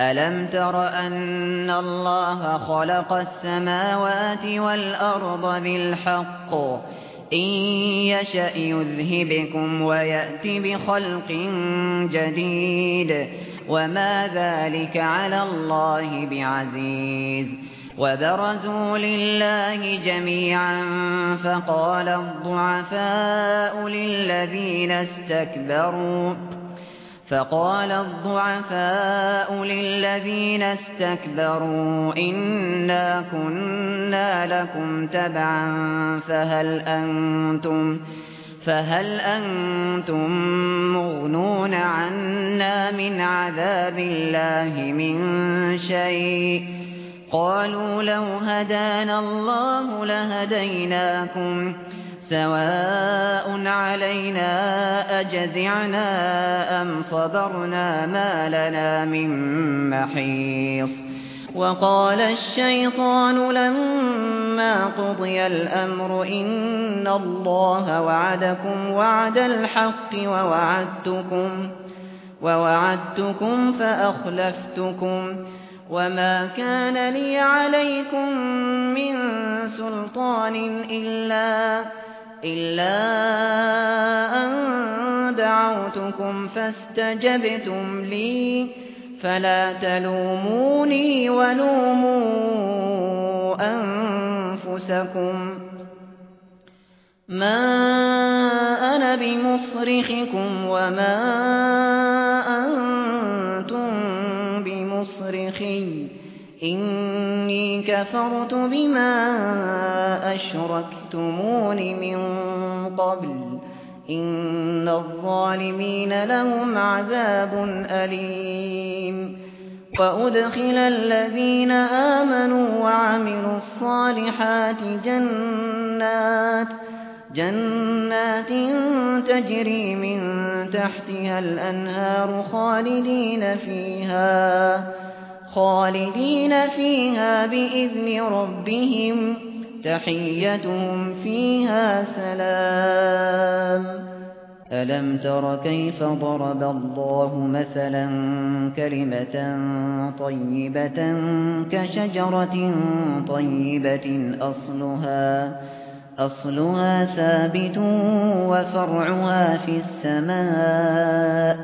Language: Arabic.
ألم تر أن الله خلق السماوات والأرض بالحق إن يشأ يذهبكم ويأت بخلق جديد وما ذلك على الله بعزيز وبرزوا لله جميعا فقال الضعفاء للذين استكبروا إنا كنا لكم تبعا فهل أنتم مغنون عنا من عذاب الله من شيء قالوا لو هدانا الله لهديناكم سواء علينا أجزعنا أم صبرنا ما لنا من محيص وقال الشيطان لما قضي الأمر إن الله وعدكم وعد الحق ووعدتكم فأخلفتكم وما كان لي عليكم من سلطان إلا أن دعوتكم فاستجبتم لي فلا تلوموني ولوموا أنفسكم ما أنا بمصرخكم وما أنتم بمصرخي إني كفرت بما أشركتمون من قبل إن الظالمين لهم عذاب أليم وأدخل الذين آمنوا وعملوا الصالحات جنات تجري من تحتها الأنهار خالدين فيها بإذن ربهم تحيتهم فيها سلام ألم تر كيف ضرب الله مثلا كلمة طيبة كشجرة طيبة أصلها ثابت وفرعها في السماء